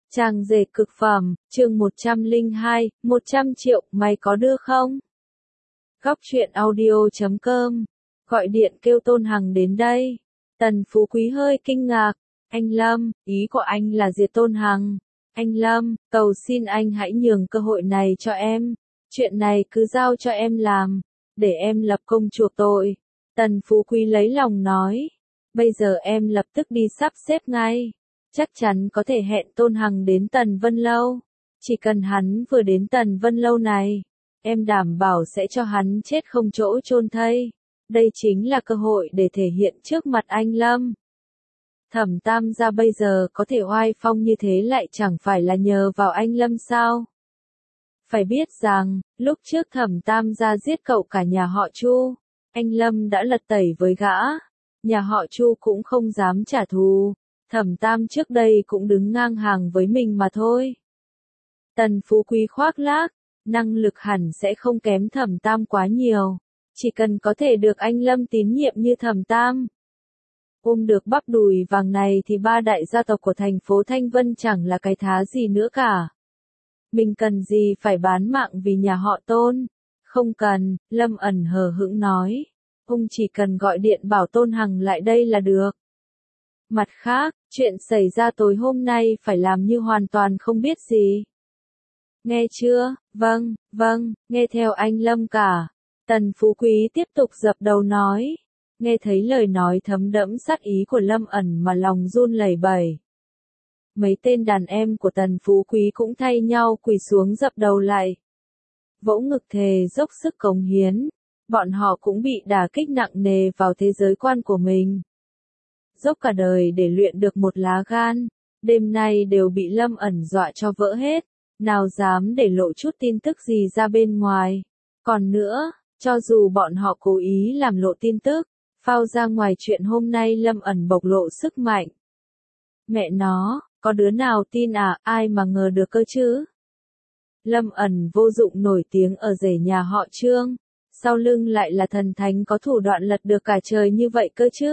Trang dệt cực phẩm, chương 102, 100 triệu, mày có đưa không? Góc truyện audio.com, gọi điện kêu Tôn Hằng đến đây. Tần Phú Quý hơi kinh ngạc, anh Lâm, ý của anh là diệt Tôn Hằng. Anh Lâm, cầu xin anh hãy nhường cơ hội này cho em, chuyện này cứ giao cho em làm, để em lập công chuộc tội. Tần Phú Quý lấy lòng nói, bây giờ em lập tức đi sắp xếp ngay. Chắc chắn có thể hẹn Tôn Hằng đến Tần Vân Lâu. Chỉ cần hắn vừa đến Tần Vân Lâu này, em đảm bảo sẽ cho hắn chết không chỗ chôn thây. Đây chính là cơ hội để thể hiện trước mặt anh Lâm. Thẩm Tam gia bây giờ có thể oai phong như thế lại chẳng phải là nhờ vào anh Lâm sao? Phải biết rằng, lúc trước Thẩm Tam gia giết cậu cả nhà họ Chu, anh Lâm đã lật tẩy với gã. Nhà họ Chu cũng không dám trả thù. Thẩm Tam trước đây cũng đứng ngang hàng với mình mà thôi. Tần Phú Quý khoác lác, năng lực hẳn sẽ không kém Thẩm Tam quá nhiều. Chỉ cần có thể được anh Lâm tín nhiệm như Thẩm Tam. Ôm được bắp đùi vàng này thì ba đại gia tộc của thành phố Thanh Vân chẳng là cái thá gì nữa cả. Mình cần gì phải bán mạng vì nhà họ Tôn? Không cần, Lâm ẩn hờ hững nói. Ông chỉ cần gọi điện bảo Tôn Hằng lại đây là được. Mặt khác, chuyện xảy ra tối hôm nay phải làm như hoàn toàn không biết gì. Nghe chưa? Vâng, nghe theo anh Lâm cả. Tần Phú Quý tiếp tục dập đầu nói. Nghe thấy lời nói thấm đẫm sát ý của Lâm ẩn mà lòng run lẩy bẩy. Mấy tên đàn em của Tần Phú Quý cũng thay nhau quỳ xuống dập đầu lại. Vỗ ngực thề dốc sức cống hiến. Bọn họ cũng bị đả kích nặng nề vào thế giới quan của mình. Dốc cả đời để luyện được một lá gan, đêm nay đều bị Lâm ẩn dọa cho vỡ hết, nào dám để lộ chút tin tức gì ra bên ngoài. Còn nữa, cho dù bọn họ cố ý làm lộ tin tức, phao ra ngoài chuyện hôm nay Lâm ẩn bộc lộ sức mạnh. Mẹ nó, có đứa nào tin à, ai mà ngờ được cơ chứ? Lâm ẩn vô dụng nổi tiếng ở rể nhà họ Trương, sau lưng lại là thần thánh có thủ đoạn lật được cả trời như vậy cơ chứ?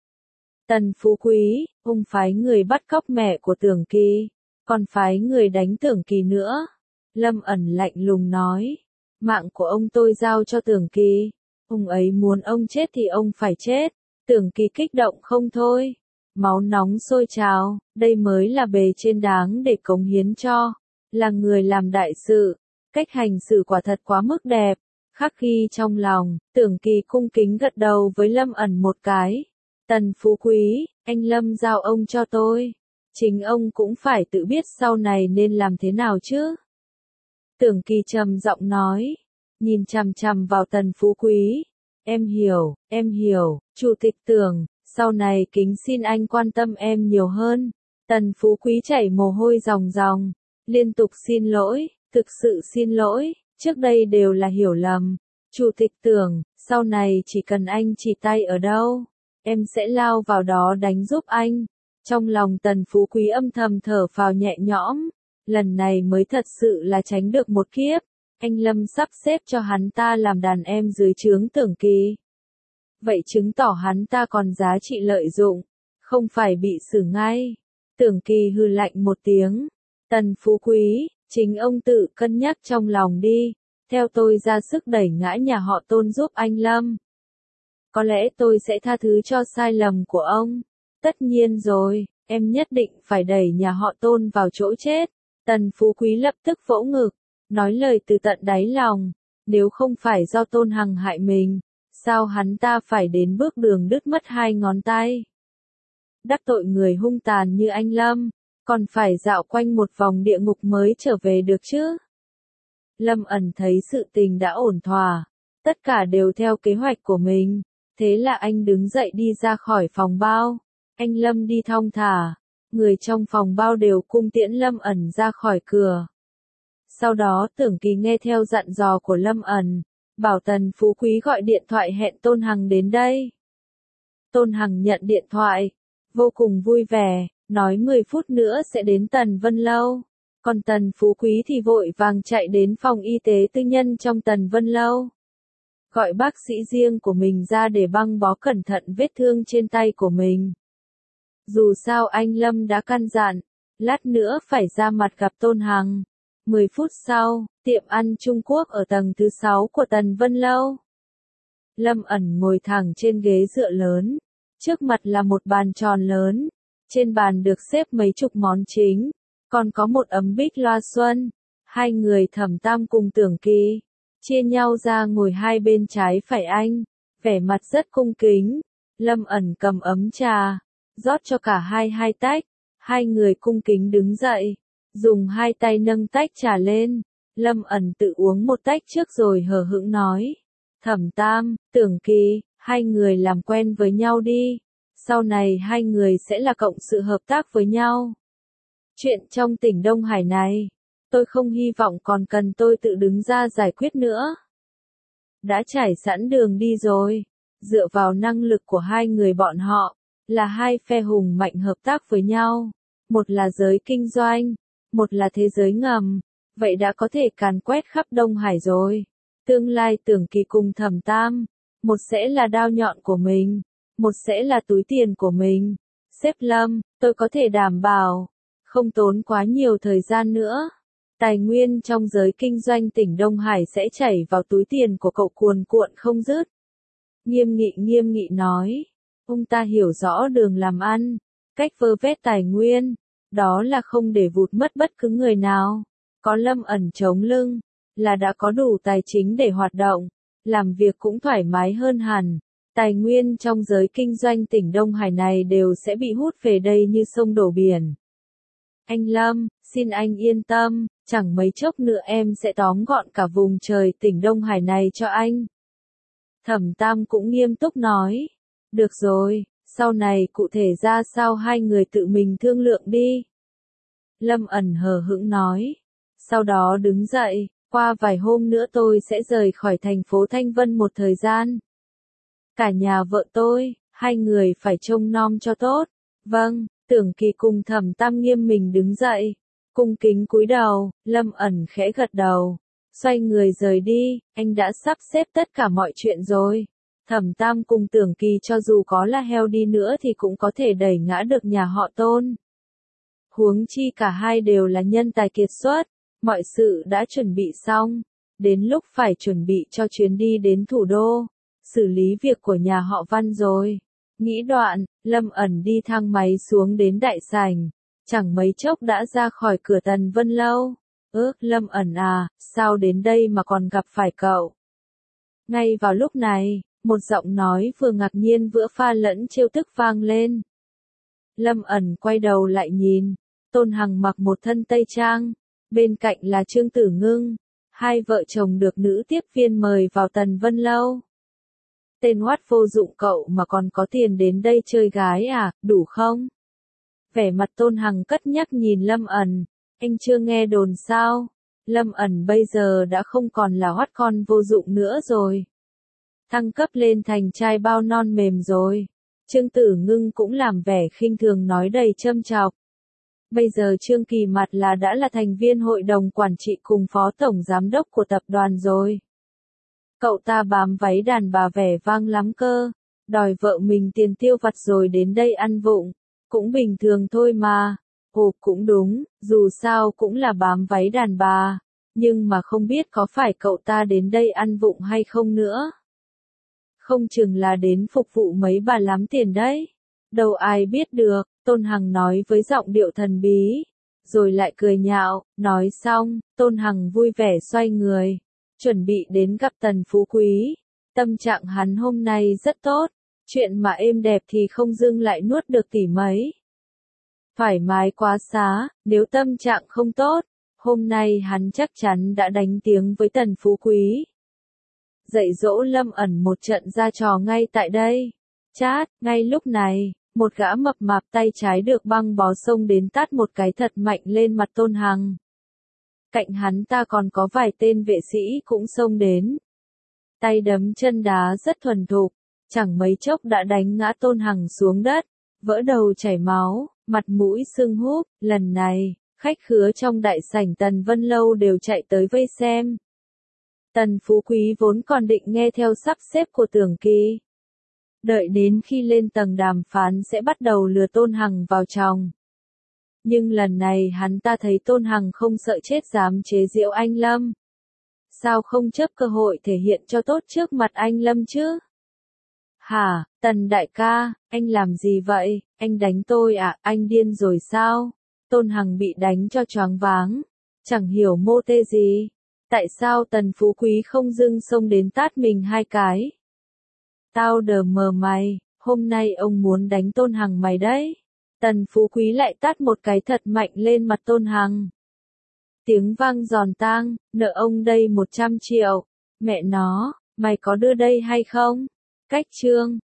Tần Phú Quý, ông phái người bắt cóc mẹ của Tưởng Kỳ, còn phái người đánh Tưởng Kỳ nữa. Lâm ẩn lạnh lùng nói, mạng của ông tôi giao cho Tưởng Kỳ, ông ấy muốn ông chết thì ông phải chết. Tưởng Kỳ kích động không thôi, máu nóng sôi trào, đây mới là bề trên đáng để cống hiến cho, là người làm đại sự, cách hành xử quả thật quá mức đẹp, khắc ghi trong lòng. Tưởng Kỳ cung kính gật đầu với Lâm ẩn một cái. Tần Phú Quý, anh Lâm giao ông cho tôi. Chính ông cũng phải tự biết sau này nên làm thế nào chứ. Tưởng Kỳ trầm giọng nói, nhìn chằm chằm vào Tần Phú Quý. Em hiểu, Chủ tịch Tưởng, sau này kính xin anh quan tâm em nhiều hơn. Tần Phú Quý chảy mồ hôi ròng ròng, liên tục xin lỗi, thực sự xin lỗi, trước đây đều là hiểu lầm. Chủ tịch Tưởng, sau này chỉ cần anh chỉ tay ở đâu, em sẽ lao vào đó đánh giúp anh. Trong lòng Tần Phú Quý âm thầm thở phào nhẹ nhõm, lần này mới thật sự là tránh được một kiếp. Anh Lâm sắp xếp cho hắn ta làm đàn em dưới trướng Tưởng Kỳ. Vậy chứng tỏ hắn ta còn giá trị lợi dụng, không phải bị xử ngay. Tưởng Kỳ hừ lạnh một tiếng. Tần Phú Quý, chính ông tự cân nhắc trong lòng đi, theo tôi ra sức đẩy ngã nhà họ Tôn giúp anh Lâm. Có lẽ tôi sẽ tha thứ cho sai lầm của ông. Tất nhiên rồi, em nhất định phải đẩy nhà họ Tôn vào chỗ chết. Tần Phú Quý lập tức vỗ ngực, nói lời từ tận đáy lòng. Nếu không phải do Tôn Hằng hại mình, sao hắn ta phải đến bước đường đứt mất 2 ngón tay? Đắc tội người hung tàn như anh Lâm, còn phải dạo quanh một vòng địa ngục mới trở về được chứ? Lâm ẩn thấy sự tình đã ổn thỏa, tất cả đều theo kế hoạch của mình. Thế là anh đứng dậy đi ra khỏi phòng bao. Anh Lâm đi thong thả, người trong phòng bao đều cung tiễn Lâm ẩn ra khỏi cửa. Sau đó Tưởng Kỳ nghe theo dặn dò của Lâm ẩn, bảo Tần Phú Quý gọi điện thoại hẹn Tôn Hằng đến đây. Tôn Hằng nhận điện thoại, vô cùng vui vẻ, nói 10 phút nữa sẽ đến Tần Vân Lâu. Còn Tần Phú Quý thì vội vàng chạy đến phòng y tế tư nhân trong Tần Vân Lâu. Gọi bác sĩ riêng của mình ra để băng bó cẩn thận vết thương trên tay của mình. Dù sao anh Lâm đã căn dặn, lát nữa phải ra mặt gặp Tôn Hằng. 10 phút sau, tiệm ăn Trung Quốc ở tầng thứ 6 của Tần Vân Lâu. Lâm ẩn ngồi thẳng trên ghế dựa lớn. Trước mặt là một bàn tròn lớn. Trên bàn được xếp mấy chục món chính. Còn có một ấm bích loa xuân. Hai người Thẩm Tam cùng Tưởng Kỳ chia nhau ra ngồi hai bên trái phải anh. Vẻ mặt rất cung kính. Lâm ẩn cầm ấm trà. Rót cho cả hai tách. Hai người cung kính đứng dậy. Dùng hai tay nâng tách trà lên. Lâm ẩn tự uống một tách trước rồi hờ hững nói. Thẩm Tam, Tưởng Kỳ, hai người làm quen với nhau đi. Sau này hai người sẽ là cộng sự hợp tác với nhau. Chuyện trong tỉnh Đông Hải này, tôi không hy vọng còn cần tôi tự đứng ra giải quyết nữa. Đã trải sẵn đường đi rồi. Dựa vào năng lực của hai người bọn họ, là hai phe hùng mạnh hợp tác với nhau. Một là giới kinh doanh, một là thế giới ngầm. Vậy đã có thể càn quét khắp Đông Hải rồi. Tương lai Tưởng Kỳ cùng Thẩm Tam, một sẽ là đao nhọn của mình, một sẽ là túi tiền của mình. Sếp Lâm, tôi có thể đảm bảo, không tốn quá nhiều thời gian nữa. Tài nguyên trong giới kinh doanh tỉnh Đông Hải sẽ chảy vào túi tiền của cậu cuồn cuộn không dứt. Nghiêm nghị nói, ông ta hiểu rõ đường làm ăn, cách vơ vét tài nguyên, đó là không để vụt mất bất cứ người nào. Có Lâm ẩn chống lưng, là đã có đủ tài chính để hoạt động, làm việc cũng thoải mái hơn hẳn. Tài nguyên trong giới kinh doanh tỉnh Đông Hải này đều sẽ bị hút về đây như sông đổ biển. Anh Lâm, xin anh yên tâm, chẳng mấy chốc nữa em sẽ tóm gọn cả vùng trời tỉnh Đông Hải này cho anh. Thẩm Tam cũng nghiêm túc nói. Được rồi, sau này cụ thể ra sao hai người tự mình thương lượng đi. Lâm ẩn hờ hững nói. Sau đó đứng dậy, qua vài hôm nữa tôi sẽ rời khỏi thành phố Thanh Vân một thời gian. Cả nhà vợ tôi, hai người phải trông nom cho tốt. Vâng, Tưởng Kỳ cùng Thẩm Tam nghiêm mình đứng dậy. Cung kính cúi đầu, Lâm ẩn khẽ gật đầu. Xoay người rời đi, anh đã sắp xếp tất cả mọi chuyện rồi. Thẩm Tam cùng Tưởng Kỳ cho dù có là heo đi nữa thì cũng có thể đẩy ngã được nhà họ Tôn. Huống chi cả hai đều là nhân tài kiệt xuất. Mọi sự đã chuẩn bị xong. Đến lúc phải chuẩn bị cho chuyến đi đến thủ đô. Xử lý việc của nhà họ Văn rồi. Nghĩ đoạn, Lâm ẩn đi thang máy xuống đến đại sảnh. Chẳng mấy chốc đã ra khỏi cửa Tần Vân Lâu. Lâm ẩn à, sao đến đây mà còn gặp phải cậu? Ngay vào lúc này, một giọng nói vừa ngạc nhiên vừa pha lẫn trêu tức vang lên. Lâm ẩn quay đầu lại nhìn. Tôn Hằng mặc một thân tây trang. Bên cạnh là Trương Tử Ngưng. Hai vợ chồng được nữ tiếp viên mời vào Tần Vân Lâu. Tên oát vô dụng cậu mà còn có tiền đến đây chơi gái à, đủ không? Vẻ mặt Tôn Hằng cất nhắc nhìn Lâm ẩn. Anh chưa nghe đồn sao? Lâm ẩn bây giờ đã không còn là oát con vô dụng nữa rồi. Thăng cấp lên thành trai bao non mềm rồi. Trương Tử Ngưng cũng làm vẻ khinh thường nói đầy châm chọc. Bây giờ Trương Kỳ mặt là đã là thành viên hội đồng quản trị cùng phó tổng giám đốc của tập đoàn rồi. Cậu ta bám váy đàn bà vẻ vang lắm cơ. Đòi vợ mình tiền tiêu vặt rồi đến đây ăn vụng. Cũng bình thường thôi mà. Ồ cũng đúng, dù sao cũng là bám váy đàn bà. Nhưng mà không biết có phải cậu ta đến đây ăn vụng hay không nữa. Không chừng là đến phục vụ mấy bà lắm tiền đấy. Đâu ai biết được, Tôn Hằng nói với giọng điệu thần bí. Rồi lại cười nhạo, nói xong, Tôn Hằng vui vẻ xoay người. Chuẩn bị đến gặp Tần Phú Quý. Tâm trạng hắn hôm nay rất tốt. Chuyện mà êm đẹp thì không dưng lại nuốt được tỷ mấy. Thoải mái quá xá, nếu tâm trạng không tốt, hôm nay hắn chắc chắn đã đánh tiếng với Tần Phú Quý. Dạy dỗ Lâm ẩn một trận ra trò ngay tại đây. Chát, ngay lúc này, một gã mập mạp tay trái được băng bó xông đến tát một cái thật mạnh lên mặt Tôn Hằng. Cạnh hắn ta còn có vài tên vệ sĩ cũng xông đến. Tay đấm chân đá rất thuần thục, chẳng mấy chốc đã đánh ngã Tôn Hằng xuống đất, vỡ đầu chảy máu, mặt mũi sưng húp. Lần này, khách khứa trong đại sảnh Tần Vân Lâu đều chạy tới vây xem. Tần Phú Quý vốn còn định nghe theo sắp xếp của Tưởng Kỳ. Đợi đến khi lên tầng đàm phán sẽ bắt đầu lừa Tôn Hằng vào chòng. Nhưng lần này hắn ta thấy Tôn Hằng không sợ chết dám chế giễu anh Lâm. Sao không chấp cơ hội thể hiện cho tốt trước mặt anh Lâm chứ? Hả, Tần đại ca, anh làm gì vậy? Anh đánh tôi à? Anh điên rồi sao? Tôn Hằng bị đánh cho choáng váng. Chẳng hiểu mô tê gì. Tại sao Tần Phú Quý không dưng xông đến tát mình 2 cái? Tao đờ mờ mày, hôm nay ông muốn đánh Tôn Hằng mày đấy. Tần Phú Quý lại tát một cái thật mạnh lên mặt Tôn Hằng. Tiếng vang giòn tang, nợ ông đây 100 triệu. Mẹ nó, mày có đưa đây hay không? Cách chương